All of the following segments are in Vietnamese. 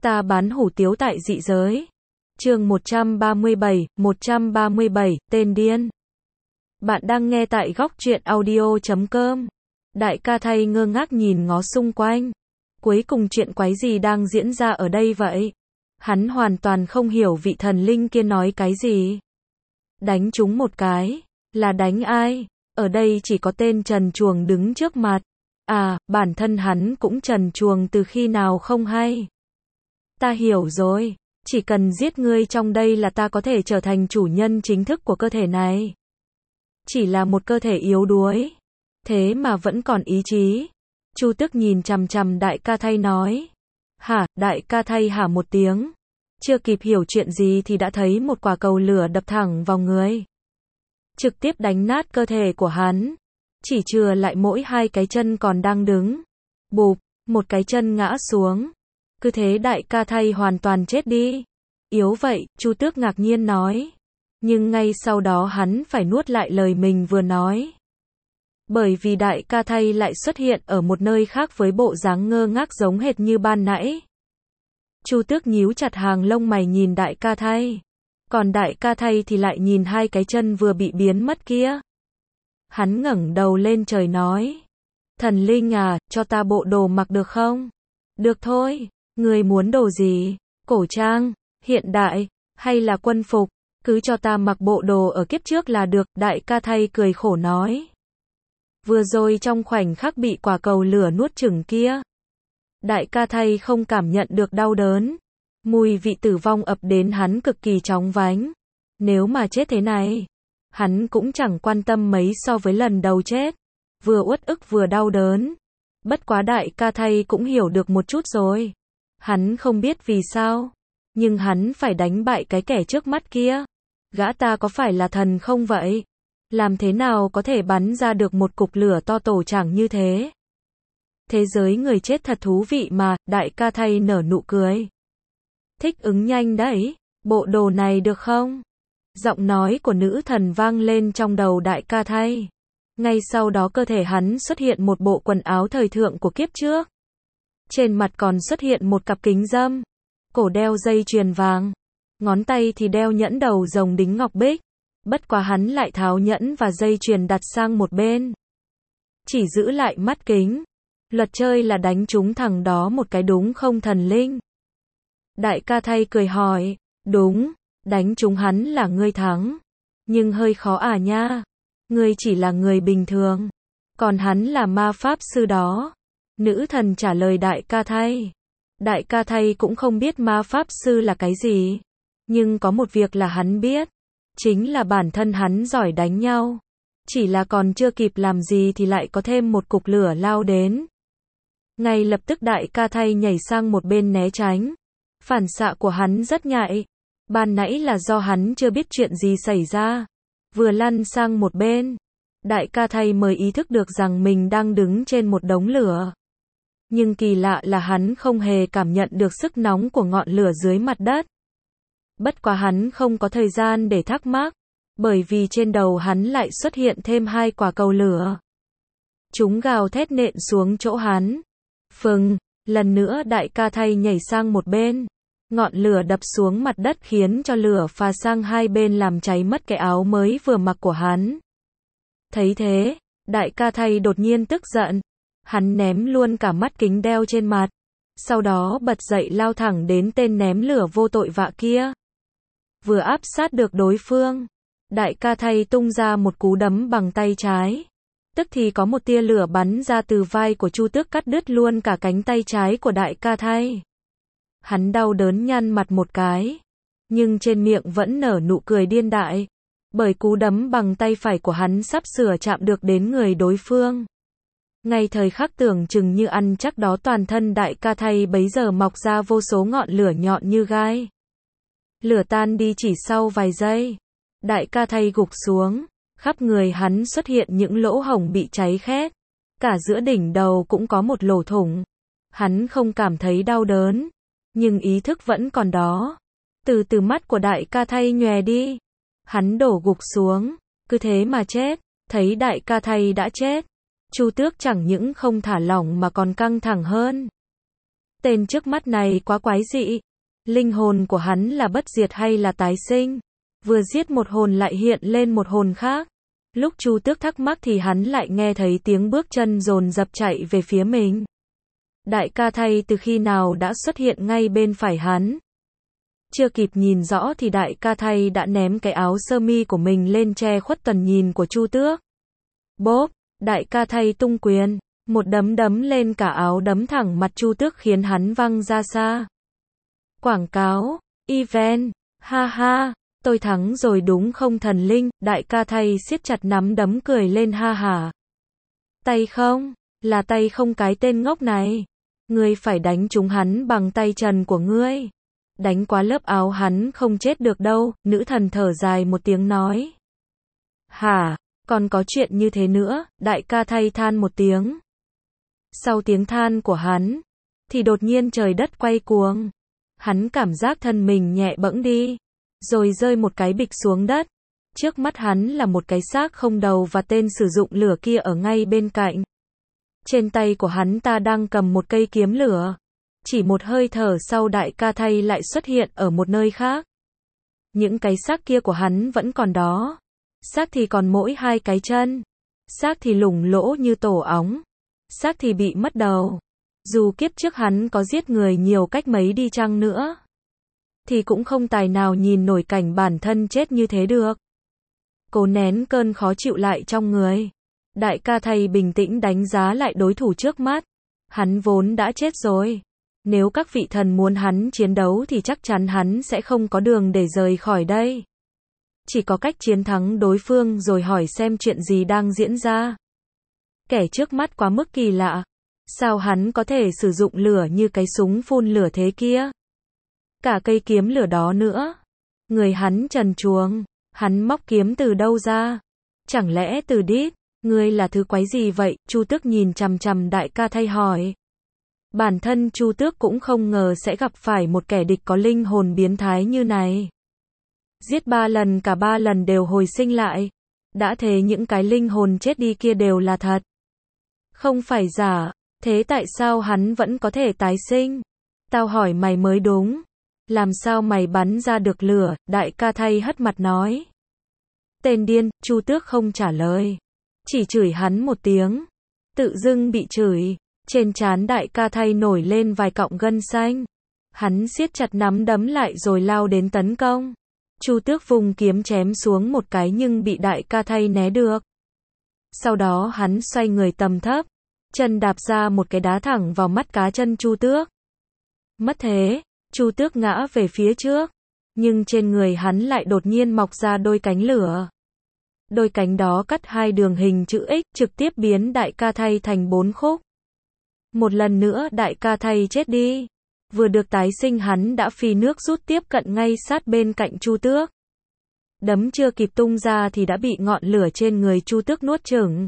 Ta bán hủ tiếu tại dị giới. Chương 137, tên điên. Bạn đang nghe tại góc truyện audio.com. Đại ca Thay ngơ ngác nhìn ngó xung quanh. Cuối cùng chuyện quái gì đang diễn ra ở đây vậy? Hắn hoàn toàn không hiểu vị thần linh kia nói cái gì. Đánh chúng một cái. Là đánh ai? Ở đây chỉ có tên trần truồng đứng trước mặt. À, bản thân hắn cũng trần truồng từ khi nào không hay. Ta hiểu rồi. Chỉ cần giết ngươi trong đây là ta có thể trở thành chủ nhân chính thức của cơ thể này. Chỉ là một cơ thể yếu đuối. Thế mà vẫn còn ý chí. Chu Tước nhìn chằm chằm đại ca Thay nói. Hả, đại ca Thay hả một tiếng. Chưa kịp hiểu chuyện gì thì đã thấy một quả cầu lửa đập thẳng vào người. Trực tiếp đánh nát cơ thể của hắn. Chỉ chừa lại mỗi hai cái chân còn đang đứng. Bụp, một cái chân ngã xuống. Cứ thế đại ca Thay hoàn toàn chết đi. Yếu vậy, Chu Tước ngạc nhiên nói. Nhưng ngay sau đó hắn phải nuốt lại lời mình vừa nói. Bởi vì đại ca Thay lại xuất hiện ở một nơi khác với bộ dáng ngơ ngác giống hệt như ban nãy. Chu Tước nhíu chặt hàng lông mày nhìn đại ca Thay. Còn đại ca Thay thì lại nhìn hai cái chân vừa bị biến mất kia. Hắn ngẩng đầu lên trời nói. Thần linh à, cho ta bộ đồ mặc được không? Được thôi, người muốn đồ gì? Cổ trang, hiện đại, hay là quân phục? Cứ cho ta mặc bộ đồ ở kiếp trước là được, đại ca Thay cười khổ nói. Vừa rồi trong khoảnh khắc bị quả cầu lửa nuốt chửng kia. Đại ca Thay không cảm nhận được đau đớn. Mùi vị tử vong ập đến hắn cực kỳ chóng vánh. Nếu mà chết thế này, hắn cũng chẳng quan tâm mấy so với lần đầu chết. Vừa uất ức vừa đau đớn. Bất quá đại ca Thay cũng hiểu được một chút rồi. Hắn không biết vì sao. Nhưng hắn phải đánh bại cái kẻ trước mắt kia. Gã ta có phải là thần không vậy? Làm thế nào có thể bắn ra được một cục lửa to tổ chảng như thế? Thế giới người chết thật thú vị mà, đại ca Thay nở nụ cười. Thích ứng nhanh đấy, bộ đồ này được không? Giọng nói của nữ thần vang lên trong đầu đại ca Thay. Ngay sau đó cơ thể hắn xuất hiện một bộ quần áo thời thượng của kiếp trước. Trên mặt còn xuất hiện một cặp kính râm. Cổ đeo dây chuyền vàng. Ngón tay thì đeo nhẫn đầu rồng đính ngọc bích. Bất quá hắn lại tháo nhẫn và dây chuyền đặt sang một bên. Chỉ giữ lại mắt kính. Luật chơi là đánh trúng thằng đó một cái đúng không thần linh? Đại ca Thay cười hỏi. Đúng, đánh trúng hắn là ngươi thắng. Nhưng hơi khó à nha. Ngươi chỉ là người bình thường. Còn hắn là ma pháp sư đó. Nữ thần trả lời đại ca Thay. Đại ca Thay cũng không biết ma pháp sư là cái gì. Nhưng có một việc là hắn biết. Chính là bản thân hắn giỏi đánh nhau. Chỉ là còn chưa kịp làm gì thì lại có thêm một cục lửa lao đến. Ngay lập tức đại ca Thay nhảy sang một bên né tránh. Phản xạ của hắn rất nhạy. Ban nãy là do hắn chưa biết chuyện gì xảy ra. Vừa lăn sang một bên. Đại ca Thay mới ý thức được rằng mình đang đứng trên một đống lửa. Nhưng kỳ lạ là hắn không hề cảm nhận được sức nóng của ngọn lửa dưới mặt đất. Bất quá hắn không có thời gian để thắc mắc. Bởi vì trên đầu hắn lại xuất hiện thêm hai quả cầu lửa. Chúng gào thét nện xuống chỗ hắn. Phừng, lần nữa đại ca Thay nhảy sang một bên. Ngọn lửa đập xuống mặt đất khiến cho lửa phà sang hai bên làm cháy mất cái áo mới vừa mặc của hắn. Thấy thế, đại ca Thay đột nhiên tức giận. Hắn ném luôn cả mắt kính đeo trên mặt. Sau đó bật dậy lao thẳng đến tên ném lửa vô tội vạ kia. Vừa áp sát được đối phương, đại ca Thay tung ra một cú đấm bằng tay trái. Tức thì có một tia lửa bắn ra từ vai của Chu Tước cắt đứt luôn cả cánh tay trái của đại ca Thay. Hắn đau đớn nhăn mặt một cái. Nhưng trên miệng vẫn nở nụ cười điên đại. Bởi cú đấm bằng tay phải của hắn sắp sửa chạm được đến người đối phương. Ngay thời khắc tưởng chừng như ăn chắc đó toàn thân đại ca Thay bấy giờ mọc ra vô số ngọn lửa nhọn như gai. Lửa tan đi chỉ sau vài giây. Đại ca Thay gục xuống. Khắp người hắn xuất hiện những lỗ hổng bị cháy khét. Cả giữa đỉnh đầu cũng có một lỗ thủng. Hắn không cảm thấy đau đớn. Nhưng ý thức vẫn còn đó. Từ từ mắt của đại ca Thay nhòe đi. Hắn đổ gục xuống. Cứ thế mà chết. Thấy đại ca Thay đã chết. Chu Tước chẳng những không thả lỏng mà còn căng thẳng hơn. Tên trước mắt này quá quái dị. Linh hồn của hắn là bất diệt hay là tái sinh? Vừa giết một hồn lại hiện lên một hồn khác. Lúc Chu Tước thắc mắc thì hắn lại nghe thấy tiếng bước chân dồn dập chạy về phía mình. Đại ca Thay từ khi nào đã xuất hiện ngay bên phải hắn. Chưa kịp nhìn rõ thì đại ca Thay đã ném cái áo sơ mi của mình lên che khuất tầm nhìn của Chu Tước. Bốp, đại ca Thay tung quyền, một đấm đấm lên cả áo đấm thẳng mặt Chu Tước khiến hắn văng ra xa. Quảng cáo, event, ha ha, tôi thắng rồi đúng không thần linh, đại ca Thay siết chặt nắm đấm cười lên ha hả. Tay không, là tay không cái tên ngốc này. Ngươi phải đánh trúng hắn bằng tay trần của ngươi. Đánh quá lớp áo hắn không chết được đâu, nữ thần thở dài một tiếng nói. Hả, còn có chuyện như thế nữa, đại ca Thay than một tiếng. Sau tiếng than của hắn, thì đột nhiên trời đất quay cuồng. Hắn cảm giác thân mình nhẹ bẫng đi, rồi rơi một cái bịch xuống đất. Trước mắt hắn là một cái xác không đầu và tên sử dụng lửa kia ở ngay bên cạnh. Trên tay của hắn ta đang cầm một cây kiếm lửa. Chỉ một hơi thở sau đại ca Thay lại xuất hiện ở một nơi khác. Những cái xác kia của hắn vẫn còn đó. Xác thì còn mỗi hai cái chân. Xác thì lủng lỗ như tổ óng. Xác thì bị mất đầu. Dù kiếp trước hắn có giết người nhiều cách mấy đi chăng nữa, thì cũng không tài nào nhìn nổi cảnh bản thân chết như thế được. Cố nén cơn khó chịu lại trong người. Đại ca Thay bình tĩnh đánh giá lại đối thủ trước mắt. Hắn vốn đã chết rồi. Nếu các vị thần muốn hắn chiến đấu thì chắc chắn hắn sẽ không có đường để rời khỏi đây. Chỉ có cách chiến thắng đối phương rồi hỏi xem chuyện gì đang diễn ra. Kẻ trước mắt quá mức kỳ lạ. Sao hắn có thể sử dụng lửa như cái súng phun lửa thế kia? Cả cây kiếm lửa đó nữa. Người hắn trần truồng. Hắn móc kiếm từ đâu ra? Chẳng lẽ từ đít? Ngươi là thứ quái gì vậy? Chu Tước nhìn chằm chằm đại ca Thay hỏi. Bản thân Chu Tước cũng không ngờ sẽ gặp phải một kẻ địch có linh hồn biến thái như này. Giết 3 lần, cả 3 lần đều hồi sinh lại. Đã thế những cái linh hồn chết đi kia đều là thật. Không phải giả. Thế tại sao hắn vẫn có thể tái sinh? Tao hỏi mày mới đúng. Làm sao mày bắn ra được lửa? Đại ca Thay hất mặt nói. Tên điên, Chu Tước không trả lời. Chỉ chửi hắn một tiếng. Tự dưng bị chửi. Trên trán đại ca Thay nổi lên vài cọng gân xanh. Hắn siết chặt nắm đấm lại rồi lao đến tấn công. Chu Tước vùng kiếm chém xuống một cái nhưng bị đại ca Thay né được. Sau đó hắn xoay người tầm thấp. Chân đạp ra một cái đá thẳng vào mắt cá chân Chu Tước. Mất thế, Chu Tước ngã về phía trước. Nhưng trên người hắn lại đột nhiên mọc ra đôi cánh lửa. Đôi cánh đó cắt hai đường hình chữ X, trực tiếp biến đại ca Thay thành 4 khúc. Một lần nữa đại ca Thay chết đi. Vừa được tái sinh hắn đã phi nước rút tiếp cận ngay sát bên cạnh Chu Tước. Đấm chưa kịp tung ra thì đã bị ngọn lửa trên người Chu Tước nuốt chửng.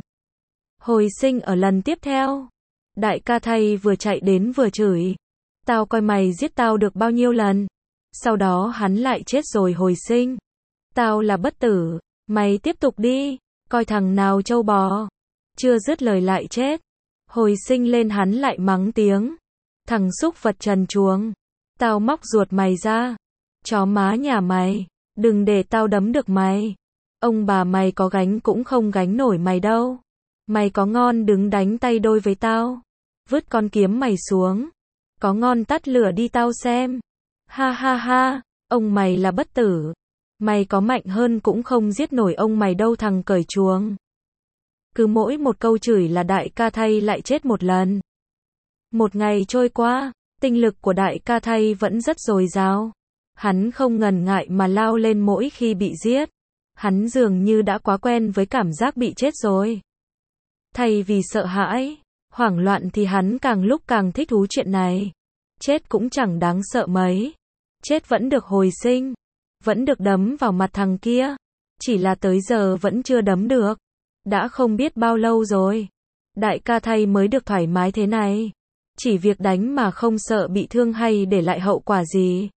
Hồi sinh ở lần tiếp theo. Đại ca Thay vừa chạy đến vừa chửi. Tao coi mày giết tao được bao nhiêu lần. Sau đó hắn lại chết rồi hồi sinh. Tao là bất tử. Mày tiếp tục đi. Coi thằng nào trâu bò. Chưa dứt lời lại chết. Hồi sinh lên hắn lại mắng tiếng. Thằng xúc vật trần truồng. Tao móc ruột mày ra. Chó má nhà mày. Đừng để tao đấm được mày. Ông bà mày có gánh cũng không gánh nổi mày đâu. Mày có ngon đứng đánh tay đôi với tao. Vứt con kiếm mày xuống. Có ngon tắt lửa đi tao xem. Ha ha ha. Ông mày là bất tử. Mày có mạnh hơn cũng không giết nổi ông mày đâu thằng cởi chuồng. Cứ mỗi một câu chửi là đại ca Thay lại chết một lần. Một ngày trôi qua, tinh lực của đại ca Thay vẫn rất dồi dào. Hắn không ngần ngại mà lao lên mỗi khi bị giết. Hắn dường như đã quá quen với cảm giác bị chết rồi. Thay vì sợ hãi, hoảng loạn thì hắn càng lúc càng thích thú chuyện này. Chết cũng chẳng đáng sợ mấy. Chết vẫn được hồi sinh. Vẫn được đấm vào mặt thằng kia. Chỉ là tới giờ vẫn chưa đấm được. Đã không biết bao lâu rồi. Đại ca Thay mới được thoải mái thế này. Chỉ việc đánh mà không sợ bị thương hay để lại hậu quả gì.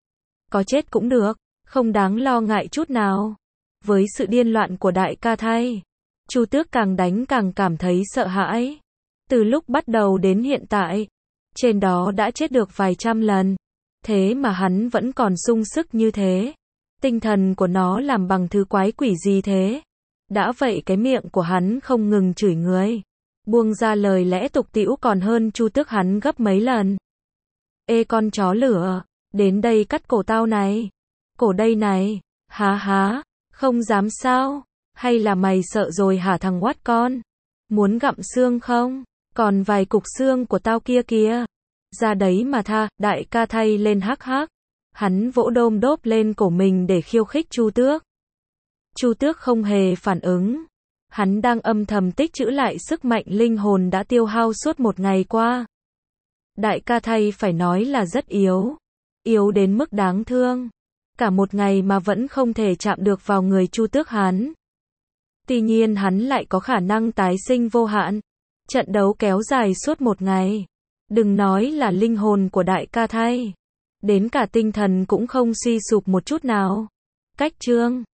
Có chết cũng được. Không đáng lo ngại chút nào. Với sự điên loạn của đại ca Thay, Chu Tước càng đánh càng cảm thấy sợ hãi. Từ lúc bắt đầu đến hiện tại, trên đó đã chết được vài trăm lần. Thế mà hắn vẫn còn sung sức như thế. Tinh thần của nó làm bằng thứ quái quỷ gì thế? Đã vậy cái miệng của hắn không ngừng chửi người. Buông ra lời lẽ tục tĩu còn hơn Chu Tước hắn gấp mấy lần. Ê con chó lửa, đến đây cắt cổ tao này. Cổ đây này, há, không dám sao? Hay là mày sợ rồi hả thằng oát con? Muốn gặm xương không? Còn vài cục xương của tao kia kìa. Ra đấy mà tha, đại ca thay lên hắc hắc. Hắn vỗ đôm đốp lên cổ mình để khiêu khích Chu Tước. Chu Tước không hề phản ứng. Hắn đang âm thầm tích trữ lại sức mạnh linh hồn đã tiêu hao suốt một ngày qua. Đại ca thay phải nói là rất yếu. Yếu đến mức đáng thương. Cả một ngày mà vẫn không thể chạm được vào người Chu Tước hắn. Tuy nhiên hắn lại có khả năng tái sinh vô hạn. Trận đấu kéo dài suốt một ngày. Đừng nói là linh hồn của đại ca thay. Đến cả tinh thần cũng không suy sụp một chút nào. Cách chương